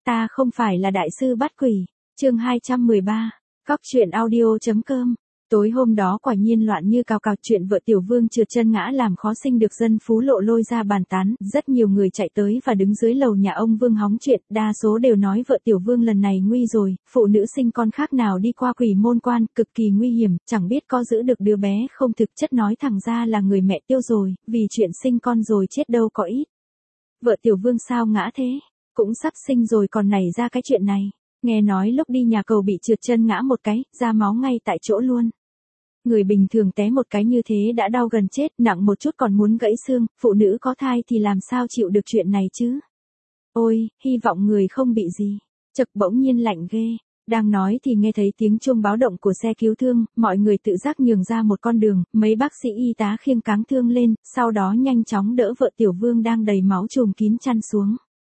ta không phải là đại sư bắt quỷ. Chương 213. Cóc truyện audio.com. Tối hôm đó quả nhiên loạn như cào cào, chuyện vợ Tiểu Vương trượt chân ngã làm khó sinh được dân Phú Lộ lôi ra bàn tán, rất nhiều người chạy tới và đứng dưới lầu nhà ông Vương hóng chuyện, đa số đều nói vợ Tiểu Vương lần này nguy rồi, phụ nữ sinh con khác nào đi qua quỷ môn quan, cực kỳ nguy hiểm, chẳng biết có giữ được đứa bé không, thực chất nói thẳng ra là người mẹ tiêu rồi, vì chuyện sinh con rồi chết đâu có ít. Vợ Tiểu Vương sao ngã thế? Cũng sắp sinh rồi còn nảy ra cái chuyện này. Nghe nói lúc đi nhà cầu bị trượt chân ngã một cái, ra máu ngay tại chỗ luôn. Người bình thường té một cái như thế đã đau gần chết, nặng một chút còn muốn gãy xương, phụ nữ có thai thì làm sao chịu được chuyện này chứ? Ôi, hy vọng người không bị gì. Chợt bỗng nhiên lạnh ghê. Đang nói thì nghe thấy tiếng chuông báo động của xe cứu thương, mọi người tự giác nhường ra một con đường, mấy bác sĩ y tá khiêng cáng thương lên, sau đó nhanh chóng đỡ vợ Tiểu Vương đang đầy máu trùm kín chăn xuống.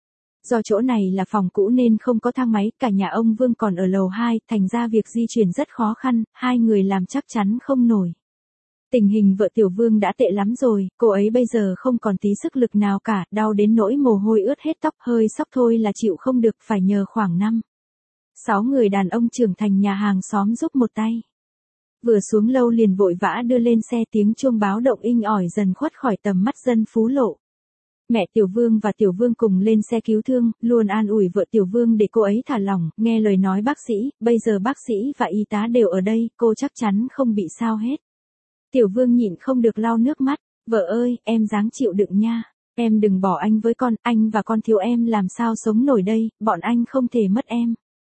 Do chỗ này là phòng cũ nên không có thang máy, cả nhà ông Vương còn ở lầu 2, thành ra việc di chuyển rất khó khăn, hai người làm chắc chắn không nổi. Tình hình vợ Tiểu Vương đã tệ lắm rồi, cô ấy bây giờ không còn tí sức lực nào cả, đau đến nỗi mồ hôi ướt hết tóc, hơi sóc thôi là chịu không được, phải nhờ khoảng 5-6 người đàn ông trưởng thành nhà hàng xóm giúp một tay. Vừa xuống lâu liền vội vã đưa lên xe, tiếng chuông báo động inh ỏi dần khuất khỏi tầm mắt dân Phú Lộ. Mẹ Tiểu Vương và Tiểu Vương cùng lên xe cứu thương, luôn an ủi vợ Tiểu Vương để cô ấy thả lỏng, nghe lời nói bác sĩ, bây giờ bác sĩ và y tá đều ở đây, cô chắc chắn không bị sao hết. Tiểu Vương nhịn không được lau nước mắt, vợ ơi, em ráng chịu đựng nha, em đừng bỏ anh với con, anh và con thiếu em làm sao sống nổi đây, bọn anh không thể mất em.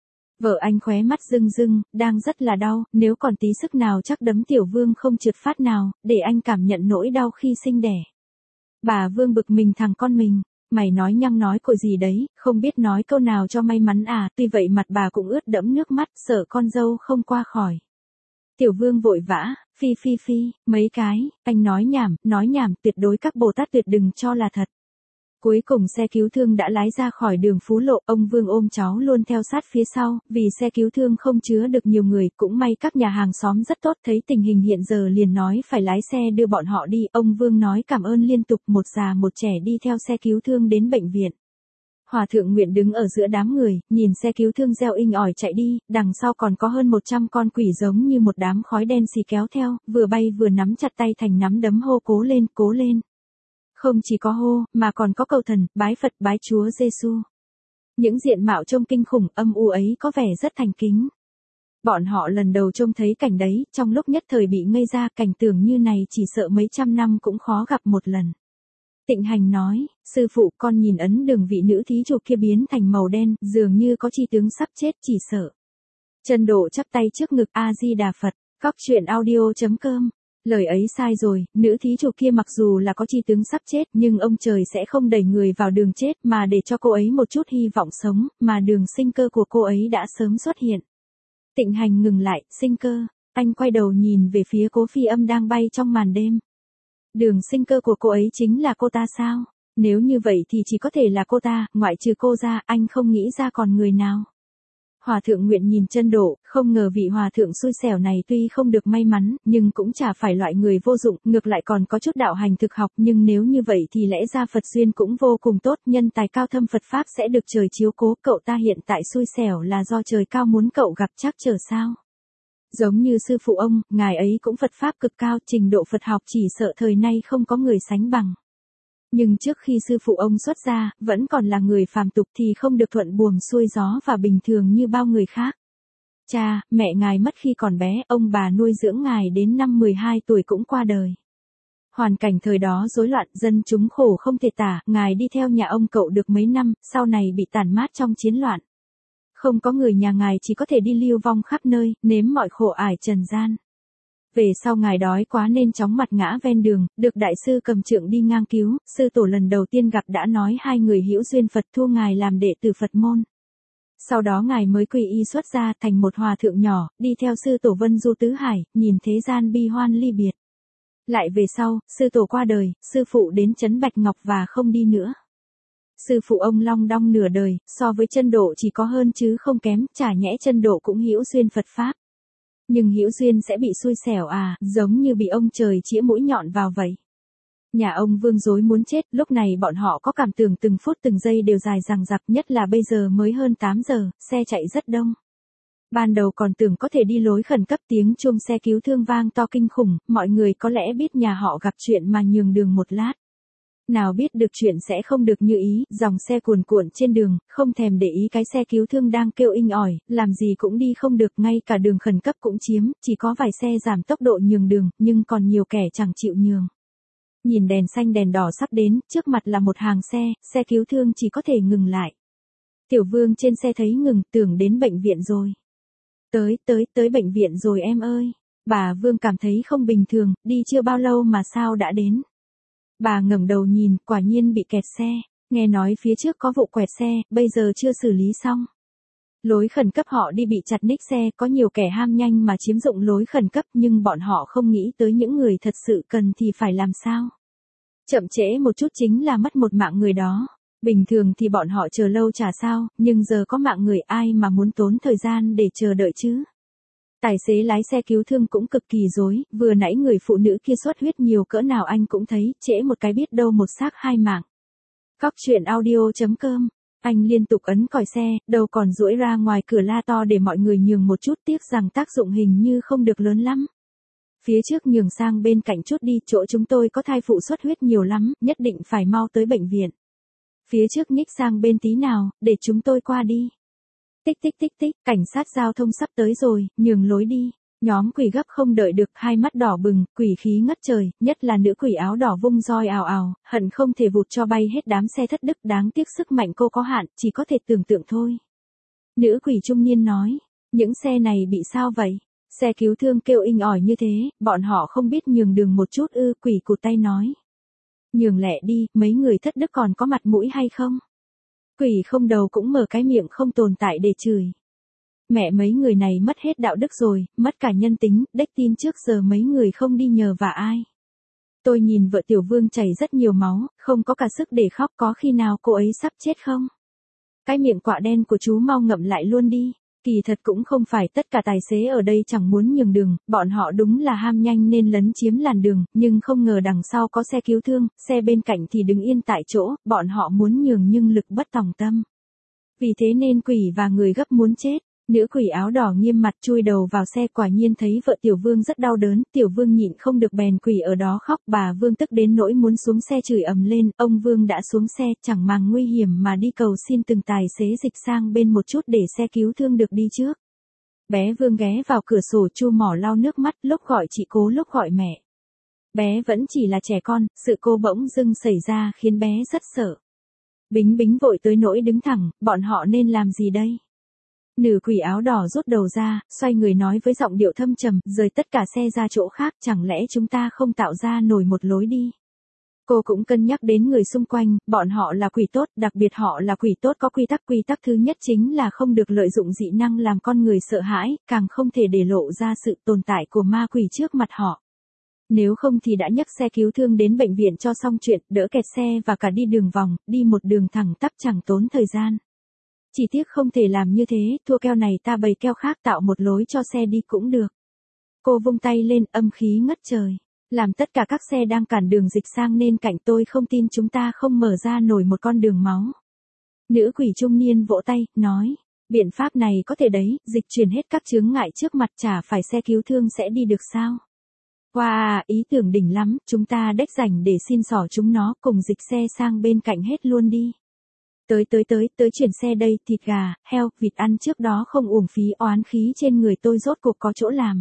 Vợ anh khóe mắt rưng rưng, đang rất là đau, nếu còn tí sức nào chắc đấm Tiểu Vương không trượt phát nào, để anh cảm nhận nỗi đau khi sinh đẻ. Bà Vương bực mình thằng con mình, mày nói nhăng nói của gì đấy, không biết nói câu nào cho may mắn à, tuy vậy mặt bà cũng ướt đẫm nước mắt, sợ con dâu không qua khỏi. Tiểu Vương vội vã, phi, mấy cái, anh nói nhảm, tuyệt đối các Bồ Tát tuyệt đừng cho là thật. Cuối cùng xe cứu thương đã lái ra khỏi đường Phú Lộ, ông Vương ôm cháu luôn theo sát phía sau, vì xe cứu thương không chứa được nhiều người, cũng may các nhà hàng xóm rất tốt, thấy tình hình hiện giờ liền nói phải lái xe đưa bọn họ đi, ông Vương nói cảm ơn liên tục, một già một trẻ đi theo xe cứu thương đến bệnh viện. Hòa thượng Nguyện đứng ở giữa đám người, nhìn xe cứu thương reo inh ỏi chạy đi, đằng sau còn có hơn 100 con quỷ giống như một đám khói đen xì kéo theo, vừa bay vừa nắm chặt tay thành nắm đấm hô cố lên. Không chỉ có hô, mà còn có cầu thần, bái Phật, bái Chúa Giêsu. Những diện mạo trông kinh khủng, âm u ấy có vẻ rất thành kính. Bọn họ lần đầu trông thấy cảnh đấy, trong lúc nhất thời bị ngây ra, cảnh tượng như này chỉ sợ mấy trăm năm cũng khó gặp một lần. Tịnh Hành nói, sư phụ con nhìn ấn đường vị nữ thí chủ kia biến thành màu đen, dường như có chi tướng sắp chết, chỉ sợ. Chân Độ chắp tay trước ngực, A Di Đà Phật, cóc truyện audio.com. Lời ấy sai rồi, nữ thí chủ kia mặc dù là có chi tướng sắp chết, nhưng ông trời sẽ không đẩy người vào đường chết mà để cho cô ấy một chút hy vọng sống, mà đường sinh cơ của cô ấy đã sớm xuất hiện. Tịnh Hành ngừng lại, sinh cơ, anh quay đầu nhìn về phía Cố Phi Âm đang bay trong màn đêm. Đường sinh cơ của cô ấy chính là cô ta sao? Nếu như vậy thì chỉ có thể là cô ta, ngoại trừ cô ra, anh không nghĩ ra còn người nào. Hòa thượng Nguyện nhìn Chân Độ, không ngờ vị hòa thượng xui xẻo này tuy không được may mắn, nhưng cũng chả phải loại người vô dụng, ngược lại còn có chút đạo hành thực học, nhưng nếu như vậy thì lẽ ra Phật duyên cũng vô cùng tốt, nhân tài cao thâm Phật Pháp sẽ được trời chiếu cố, cậu ta hiện tại xui xẻo là do trời cao muốn cậu gặp trắc trở sao? Giống như sư phụ ông, ngài ấy cũng Phật Pháp cực cao, trình độ Phật học chỉ sợ thời nay không có người sánh bằng. Nhưng trước khi sư phụ ông xuất gia, vẫn còn là người phàm tục thì không được thuận buồm xuôi gió và bình thường như bao người khác. Cha, mẹ ngài mất khi còn bé, ông bà nuôi dưỡng ngài đến năm 12 tuổi cũng qua đời. Hoàn cảnh thời đó rối loạn, dân chúng khổ không thể tả, ngài đi theo nhà ông cậu được mấy năm, sau này bị tàn mát trong chiến loạn. Không có người nhà ngài chỉ có thể đi lưu vong khắp nơi, nếm mọi khổ ải trần gian. Về sau ngài đói quá nên chóng mặt ngã ven đường, được đại sư Cầm Trượng đi ngang cứu, sư tổ lần đầu tiên gặp đã nói hai người hữu duyên Phật thu ngài làm đệ tử Phật môn. Sau đó ngài mới quy y xuất gia thành một hòa thượng nhỏ, đi theo sư tổ vân du tứ hải, nhìn thế gian bi hoan ly biệt. Lại về sau, sư tổ qua đời, sư phụ đến trấn Bạch Ngọc và không đi nữa. Sư phụ ông long đong nửa đời, so với Chân Độ chỉ có hơn chứ không kém, chả nhẽ Chân Độ cũng hữu duyên Phật Pháp. Nhưng hữu duyên sẽ bị xui xẻo à, giống như bị ông trời chĩa mũi nhọn vào vậy. Nhà ông Vương rối muốn chết, lúc này bọn họ có cảm tưởng từng phút từng giây đều dài dằng dặc, nhất là bây giờ mới hơn 8 giờ, xe chạy rất đông. Ban đầu còn tưởng có thể đi lối khẩn cấp, tiếng chuông xe cứu thương vang to kinh khủng, mọi người có lẽ biết nhà họ gặp chuyện mà nhường đường một lát. Nào biết được chuyện sẽ không được như ý, dòng xe cuồn cuộn trên đường, không thèm để ý cái xe cứu thương đang kêu inh ỏi, làm gì cũng đi không được, ngay cả đường khẩn cấp cũng chiếm, chỉ có vài xe giảm tốc độ nhường đường, nhưng còn nhiều kẻ chẳng chịu nhường. Nhìn đèn xanh đèn đỏ sắp đến, trước mặt là một hàng xe, xe cứu thương chỉ có thể ngừng lại. Tiểu Vương trên xe thấy ngừng, tưởng đến bệnh viện rồi. Tới bệnh viện rồi em ơi. Bà Vương cảm thấy không bình thường, đi chưa bao lâu mà sao đã đến. Bà ngẩng đầu nhìn, quả nhiên bị kẹt xe, nghe nói phía trước có vụ quẹt xe, bây giờ chưa xử lý xong. Lối khẩn cấp họ đi bị chặt ních xe, có nhiều kẻ ham nhanh mà chiếm dụng lối khẩn cấp, nhưng bọn họ không nghĩ tới những người thật sự cần thì phải làm sao. Chậm trễ một chút chính là mất một mạng người đó. Bình thường thì bọn họ chờ lâu chả sao, nhưng giờ có mạng người ai mà muốn tốn thời gian để chờ đợi chứ. Tài xế lái xe cứu thương cũng cực kỳ rối, vừa nãy người phụ nữ kia xuất huyết nhiều cỡ nào anh cũng thấy, trễ một cái biết đâu một xác hai mạng. Cóc truyện audio.com. Anh liên tục ấn còi xe, đầu còn duỗi ra ngoài cửa la to để mọi người nhường một chút, tiếc rằng tác dụng hình như không được lớn lắm. Phía trước nhường sang bên cạnh chút đi, chỗ chúng tôi có thai phụ xuất huyết nhiều lắm, nhất định phải mau tới bệnh viện. Phía trước nhích sang bên tí nào, để chúng tôi qua đi. Tích tích tích tích, cảnh sát giao thông sắp tới rồi, nhường lối đi. Nhóm quỷ gấp không đợi được, hai mắt đỏ bừng, quỷ khí ngất trời, nhất là nữ quỷ áo đỏ vung roi ào ào, hận không thể vụt cho bay hết đám xe thất đức, đáng tiếc sức mạnh cô có hạn, chỉ có thể tưởng tượng thôi. Nữ quỷ trung niên nói, những xe này bị sao vậy? Xe cứu thương kêu inh ỏi như thế, bọn họ không biết nhường đường một chút ư? Quỷ cụt tay nói. Nhường lẹ đi, mấy người thất đức còn có mặt mũi hay không? Quỷ không đầu cũng mở cái miệng không tồn tại để chửi. Mẹ mấy người này mất hết đạo đức rồi, mất cả nhân tính, đếch tin trước giờ mấy người không đi nhờ vả ai. Tôi nhìn vợ Tiểu Vương chảy rất nhiều máu, không có cả sức để khóc, có khi nào cô ấy sắp chết không? Cái miệng quạ đen của chú mau ngậm lại luôn đi. Kỳ thật cũng không phải tất cả tài xế ở đây chẳng muốn nhường đường, bọn họ đúng là ham nhanh nên lấn chiếm làn đường, nhưng không ngờ đằng sau có xe cứu thương, xe bên cạnh thì đứng yên tại chỗ, bọn họ muốn nhường nhưng lực bất tòng tâm. Vì thế nên quỷ và người gấp muốn chết. Nữ quỷ áo đỏ nghiêm mặt chui đầu vào xe, quả nhiên thấy vợ Tiểu Vương rất đau đớn, Tiểu Vương nhịn không được bèn quỷ ở đó khóc, bà Vương tức đến nỗi muốn xuống xe chửi ầm lên, ông Vương đã xuống xe, chẳng màng nguy hiểm mà đi cầu xin từng tài xế dịch sang bên một chút để xe cứu thương được đi trước. Bé Vương ghé vào cửa sổ chu mỏ lau nước mắt, lúc gọi chị Cố lúc gọi mẹ. Bé vẫn chỉ là trẻ con, sự cô bỗng dưng xảy ra khiến bé rất sợ. Bính Bính vội tới nỗi đứng thẳng, bọn họ nên làm gì đây? Nữ quỷ áo đỏ rút đầu ra, xoay người nói với giọng điệu thâm trầm, rời tất cả xe ra chỗ khác, chẳng lẽ chúng ta không tạo ra nổi một lối đi. Cô cũng cân nhắc đến người xung quanh, bọn họ là quỷ tốt, đặc biệt họ là quỷ tốt có quy tắc thứ nhất chính là không được lợi dụng dị năng làm con người sợ hãi, càng không thể để lộ ra sự tồn tại của ma quỷ trước mặt họ. Nếu không thì đã nhấc xe cứu thương đến bệnh viện cho xong chuyện, đỡ kẹt xe và cả đi đường vòng, đi một đường thẳng tắp chẳng tốn thời gian. Chỉ tiếc không thể làm như thế, thua keo này ta bày keo khác, tạo một lối cho xe đi cũng được. Cô vung tay lên, âm khí ngất trời. Làm tất cả các xe đang cản đường dịch sang nên cạnh, tôi không tin chúng ta không mở ra nổi một con đường máu. Nữ quỷ trung niên vỗ tay, nói, biện pháp này có thể đấy, dịch chuyển hết các chướng ngại trước mặt, chả phải xe cứu thương sẽ đi được sao. Wow, ý tưởng đỉnh lắm, chúng ta đếch rảnh để xin xỏ chúng nó, cùng dịch xe sang bên cạnh hết luôn đi. Tới chuyển xe đây, thịt gà, heo, vịt ăn trước đó không uổng phí, oán khí trên người tôi rốt cuộc có chỗ làm.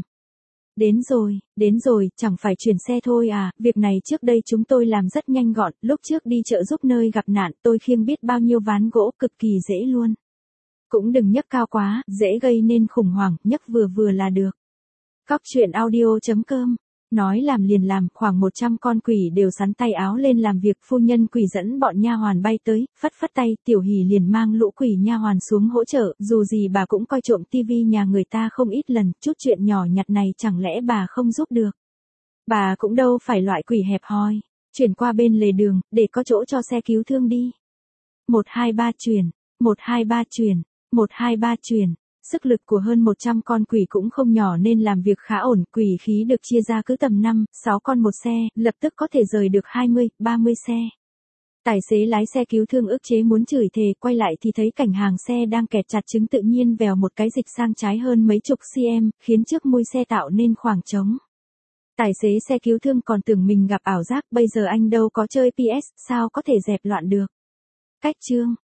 Đến rồi, chẳng phải chuyển xe thôi à, việc này trước đây chúng tôi làm rất nhanh gọn, lúc trước đi chợ giúp nơi gặp nạn, tôi khiêng biết bao nhiêu ván gỗ, cực kỳ dễ luôn. Cũng đừng nhấc cao quá, dễ gây nên khủng hoảng, nhấc vừa vừa là được. Cóc truyện audio.com. Nói làm liền làm, khoảng 100 con quỷ đều sắn tay áo lên làm việc, phu nhân quỷ dẫn bọn nha hoàn bay tới, phất phất tay, Tiểu Hỷ liền mang lũ quỷ nha hoàn xuống hỗ trợ, dù gì bà cũng coi trộm tivi nhà người ta không ít lần, chút chuyện nhỏ nhặt này chẳng lẽ bà không giúp được. Bà cũng đâu phải loại quỷ hẹp hòi, chuyển qua bên lề đường, để có chỗ cho xe cứu thương đi. 123 chuyển, 123 chuyển, 123 chuyển. Sức lực của hơn 100 con quỷ cũng không nhỏ nên làm việc khá ổn, quỷ khí được chia ra cứ tầm 5, 6 con một xe, lập tức có thể rời được 20, 30 xe. Tài xế lái xe cứu thương ức chế muốn chửi thề, quay lại thì thấy cảnh hàng xe đang kẹt chặt chứng tự nhiên vèo một cái dịch sang trái hơn mấy chục cm, khiến trước mui xe tạo nên khoảng trống. Tài xế xe cứu thương còn tưởng mình gặp ảo giác, bây giờ anh đâu có chơi PS, sao có thể dẹp loạn được. Cách chương